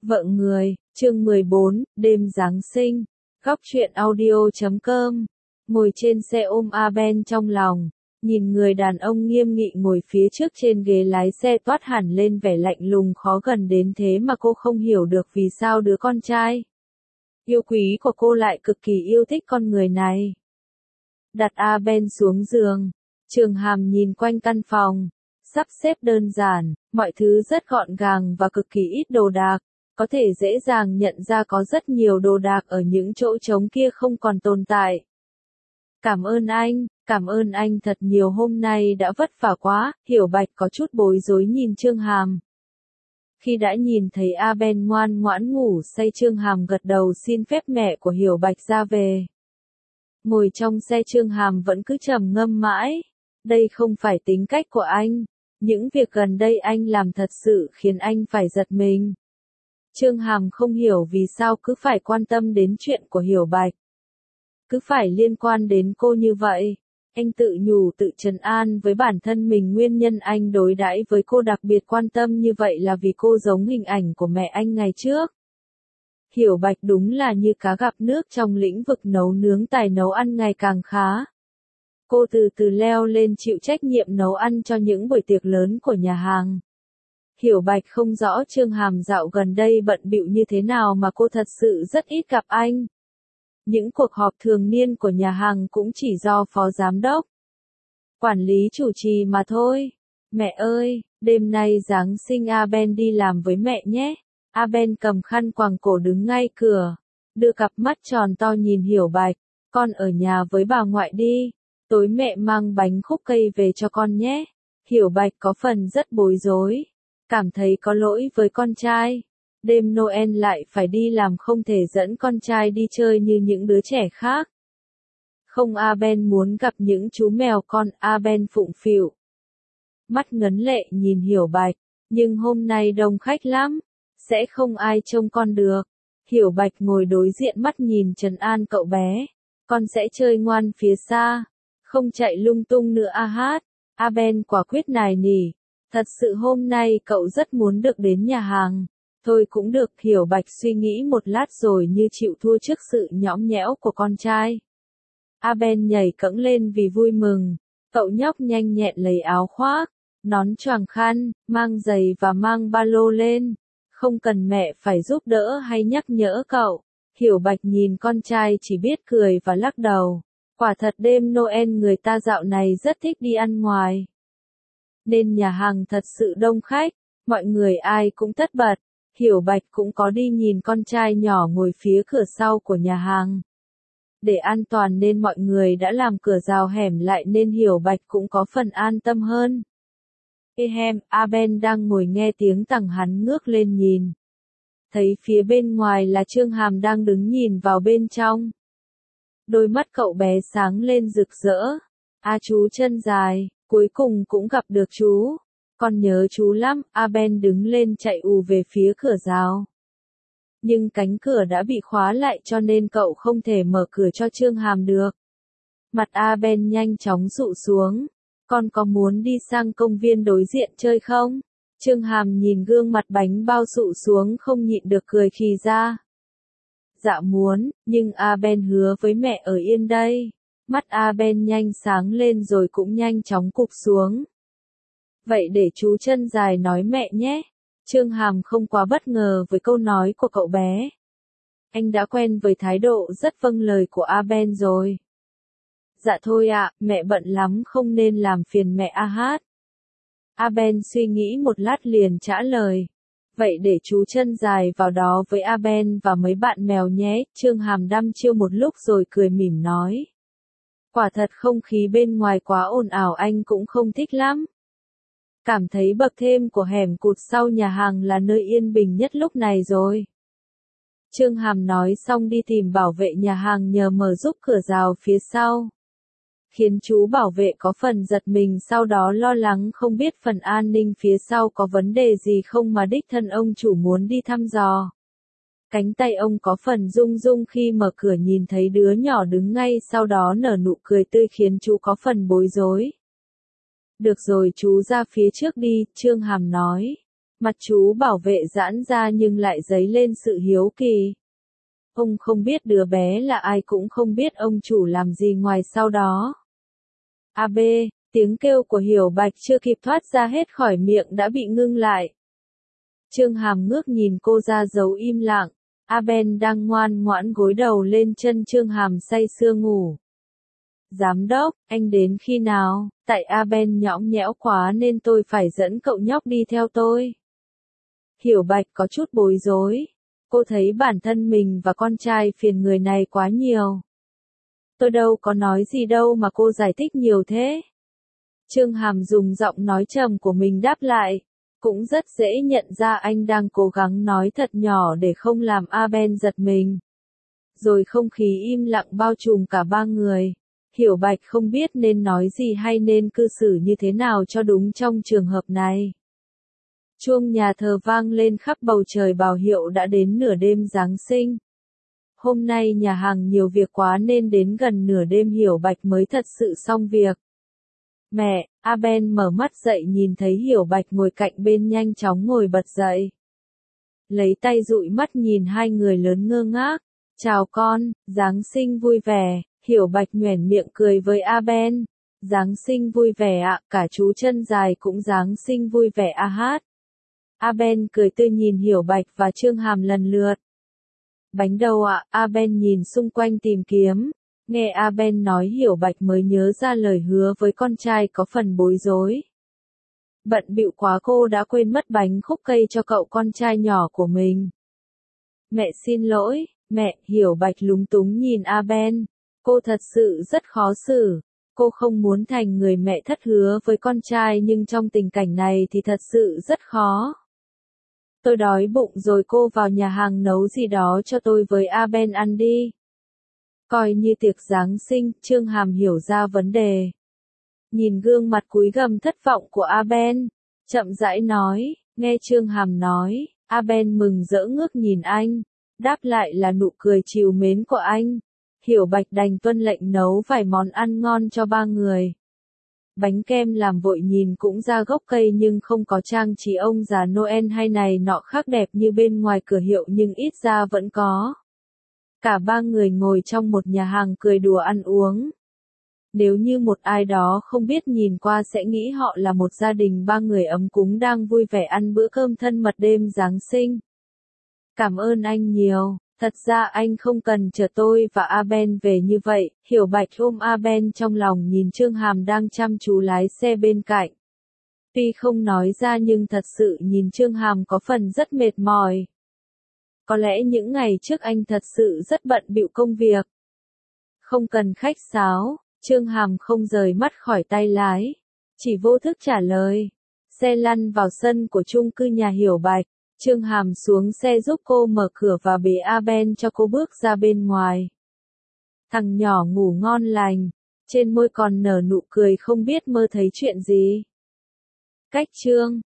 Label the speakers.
Speaker 1: Vợ người, chương 14, đêm Giáng sinh. Góc truyện audio.com. Ngồi trên xe ôm A-Ben trong lòng, nhìn người đàn ông nghiêm nghị ngồi phía trước trên ghế lái xe toát hẳn lên vẻ lạnh lùng khó gần đến thế mà cô không hiểu được vì sao đứa con trai yêu quý của cô lại cực kỳ yêu thích con người này. Đặt A-Ben xuống giường, Trường Hàm nhìn quanh căn phòng, sắp xếp đơn giản, mọi thứ rất gọn gàng và cực kỳ ít đồ đạc. Có thể dễ dàng nhận ra có rất nhiều đồ đạc ở những chỗ trống kia không còn tồn tại. Cảm ơn anh thật nhiều, hôm nay đã vất vả quá. Hiểu Bạch có chút bối rối nhìn Chương Hàm. Khi đã nhìn thấy A-Ben ngoan ngoãn ngủ say, Chương Hàm gật đầu xin phép mẹ của Hiểu Bạch ra về. Ngồi trong xe, Chương Hàm vẫn cứ trầm ngâm mãi. Đây không phải tính cách của anh. Những việc gần đây anh làm thật sự khiến anh phải giật mình. Chương Hàm không hiểu vì sao cứ phải quan tâm đến chuyện của Hiểu Bạch. Cứ phải liên quan đến cô như vậy. Anh tự nhủ tự trấn an với bản thân mình, nguyên nhân anh đối đãi với cô đặc biệt quan tâm như vậy là vì cô giống hình ảnh của mẹ anh ngày trước. Hiểu Bạch đúng là như cá gặp nước trong lĩnh vực nấu nướng, tài nấu ăn ngày càng khá. Cô từ từ leo lên chịu trách nhiệm nấu ăn cho những buổi tiệc lớn của nhà hàng. Hiểu Bạch không rõ Chương Hàm dạo gần đây bận bịu như thế nào mà cô thật sự rất ít gặp anh. Những cuộc họp thường niên của nhà hàng cũng chỉ do phó giám đốc, quản lý chủ trì mà thôi. Mẹ ơi, đêm nay Giáng sinh A-Ben đi làm với mẹ nhé. A-Ben cầm khăn quàng cổ đứng ngay cửa, đưa cặp mắt tròn to nhìn Hiểu Bạch. Con ở nhà với bà ngoại đi, tối mẹ mang bánh khúc cây về cho con nhé. Hiểu Bạch có phần rất bối rối. Cảm thấy có lỗi với con trai. Đêm Noel lại phải đi làm, không thể dẫn con trai đi chơi như những đứa trẻ khác. Không, A-Ben muốn gặp những chú mèo con. A-Ben phụng phịu, mắt ngấn lệ nhìn Hiểu Bạch. Nhưng hôm nay đông khách lắm, sẽ không ai trông con được. Hiểu Bạch ngồi đối diện, mắt nhìn trấn an cậu bé. Con sẽ chơi ngoan phía xa, không chạy lung tung nữa a hát. A-Ben quả quyết nài nỉ. Thật sự hôm nay cậu rất muốn được đến nhà hàng. Thôi cũng được. Hiểu Bạch suy nghĩ một lát rồi như chịu thua trước sự nhõng nhẽo của con trai. A-Ben nhảy cẫng lên vì vui mừng. Cậu nhóc nhanh nhẹn lấy áo khoác, nón choàng khăn, mang giày và mang ba lô lên. Không cần mẹ phải giúp đỡ hay nhắc nhở cậu. Hiểu Bạch nhìn con trai chỉ biết cười và lắc đầu. Quả thật đêm Noel người ta dạo này rất thích đi ăn ngoài, nên nhà hàng thật sự đông khách, mọi người ai cũng tất bật. Hiểu Bạch cũng có đi nhìn con trai nhỏ ngồi phía cửa sau của nhà hàng. Để an toàn nên mọi người đã làm cửa rào hẻm lại nên Hiểu Bạch cũng có phần an tâm hơn. Ehem, A-Ben đang ngồi nghe tiếng tằng, hắn ngước lên nhìn. Thấy phía bên ngoài là Chương Hàm đang đứng nhìn vào bên trong. Đôi mắt cậu bé sáng lên rực rỡ. A chú chân dài, cuối cùng cũng gặp được chú. Con nhớ chú lắm. A-Ben đứng lên chạy ù về phía cửa rào. Nhưng cánh cửa đã bị khóa lại cho nên cậu không thể mở cửa cho Chương Hàm được. Mặt A-Ben nhanh chóng dụ xuống. Con có muốn đi sang công viên đối diện chơi không? Chương Hàm nhìn gương mặt bánh bao dụ xuống không nhịn được cười khì ra. Dạ muốn, nhưng A-Ben hứa với mẹ ở yên đây. Mắt A-Ben nhanh sáng lên rồi cũng nhanh chóng cụp xuống. Vậy để chú chân dài nói mẹ nhé. Chương Hàm không quá bất ngờ với câu nói của cậu bé. Anh đã quen với thái độ rất vâng lời của A-Ben rồi. Dạ thôi ạ, mẹ bận lắm không nên làm phiền mẹ a hát. A-Ben suy nghĩ một lát liền trả lời. Vậy để chú chân dài vào đó với A-Ben và mấy bạn mèo nhé. Chương Hàm đăm chiêu một lúc rồi cười mỉm nói. Quả thật không khí bên ngoài quá ồn ào, anh cũng không thích lắm. Cảm thấy bậc thêm của hẻm cụt sau nhà hàng là nơi yên bình nhất lúc này rồi. Chương Hàm nói xong đi tìm bảo vệ nhà hàng nhờ mở giúp cửa rào phía sau. Khiến chú bảo vệ có phần giật mình, sau đó lo lắng không biết phần an ninh phía sau có vấn đề gì không mà đích thân ông chủ muốn đi thăm dò. Cánh tay ông có phần rung rung khi mở cửa nhìn thấy đứa nhỏ đứng ngay sau đó nở nụ cười tươi khiến chú có phần bối rối. Được rồi, chú ra phía trước đi, Chương Hàm nói. Mặt chú bảo vệ giãn ra nhưng lại dấy lên sự hiếu kỳ. Ông không biết đứa bé là ai, cũng không biết ông chủ làm gì ngoài sau đó. AB, tiếng kêu của Hiểu Bạch chưa kịp thoát ra hết khỏi miệng đã bị ngưng lại. Trương Hàm ngước nhìn cô ra dấu im lặng. Aben đang ngoan ngoãn gối đầu lên chân Trương Hàm say sưa ngủ. Giám đốc, anh đến khi nào? Tại Aben nhõng nhẽo quá nên tôi phải dẫn cậu nhóc đi theo tôi. Hiểu Bạch có chút bối rối. Cô thấy bản thân mình và con trai phiền người này quá nhiều. Tôi đâu có nói gì đâu mà cô giải thích nhiều thế. Trương Hàm dùng giọng nói trầm của mình đáp lại. Cũng rất dễ nhận ra anh đang cố gắng nói thật nhỏ để không làm Aben giật mình. Rồi không khí im lặng bao trùm cả ba người. Hiểu Bạch không biết nên nói gì hay nên cư xử như thế nào cho đúng trong trường hợp này. Chuông nhà thờ vang lên khắp bầu trời báo hiệu đã đến nửa đêm Giáng sinh. Hôm nay nhà hàng nhiều việc quá nên đến gần nửa đêm Hiểu Bạch mới thật sự xong việc. Mẹ, Aben mở mắt dậy nhìn thấy Hiểu Bạch ngồi cạnh bên nhanh chóng ngồi bật dậy. Lấy tay dụi mắt nhìn hai người lớn ngơ ngác. Chào con, Giáng sinh vui vẻ, Hiểu Bạch nhoẻn miệng cười với Aben. Giáng sinh vui vẻ ạ, cả chú chân dài cũng Giáng sinh vui vẻ a hát. Aben cười tươi nhìn Hiểu Bạch và Trương Hàm lần lượt. Bánh đâu ạ? Aben nhìn xung quanh tìm kiếm. Nghe Aben nói Hiểu Bạch mới nhớ ra lời hứa với con trai có phần bối rối. Bận bịu quá cô đã quên mất bánh khúc cây cho cậu con trai nhỏ của mình. Mẹ xin lỗi, mẹ, Hiểu Bạch lúng túng nhìn Aben. Cô thật sự rất khó xử. Cô không muốn thành người mẹ thất hứa với con trai nhưng trong tình cảnh này thì thật sự rất khó. Tôi đói bụng rồi, cô vào nhà hàng nấu gì đó cho tôi với Aben ăn đi. Coi như tiệc Giáng sinh, Trương Hàm hiểu ra vấn đề. Nhìn gương mặt cúi gằm thất vọng của Aben, chậm rãi nói, nghe Trương Hàm nói, Aben mừng rỡ ngước nhìn anh, đáp lại là nụ cười trìu mến của anh. Hiểu Bạch đành tuân lệnh nấu vài món ăn ngon cho ba người. Bánh kem làm vội nhìn cũng ra gốc cây nhưng không có trang trí ông già Noel hay này nọ khác đẹp như bên ngoài cửa hiệu nhưng ít ra vẫn có. Cả ba người ngồi trong một nhà hàng cười đùa ăn uống. Nếu như một ai đó không biết nhìn qua sẽ nghĩ họ là một gia đình ba người ấm cúng đang vui vẻ ăn bữa cơm thân mật đêm Giáng sinh. Cảm ơn anh nhiều, thật ra anh không cần chờ tôi và Aben về như vậy. Hiểu Bạch ôm Aben trong lòng nhìn Trương Hàm đang chăm chú lái xe bên cạnh. Tuy không nói ra nhưng thật sự nhìn Trương Hàm có phần rất mệt mỏi. Có lẽ những ngày trước anh thật sự rất bận bịu công việc. Không cần khách sáo, Trương Hàm không rời mắt khỏi tay lái, chỉ vô thức trả lời. Xe lăn vào sân của chung cư nhà Hiểu Bạch, Trương Hàm xuống xe giúp cô mở cửa và bế Aben cho cô bước ra bên ngoài. Thằng nhỏ ngủ ngon lành, trên môi còn nở nụ cười không biết mơ thấy chuyện gì. Cách chương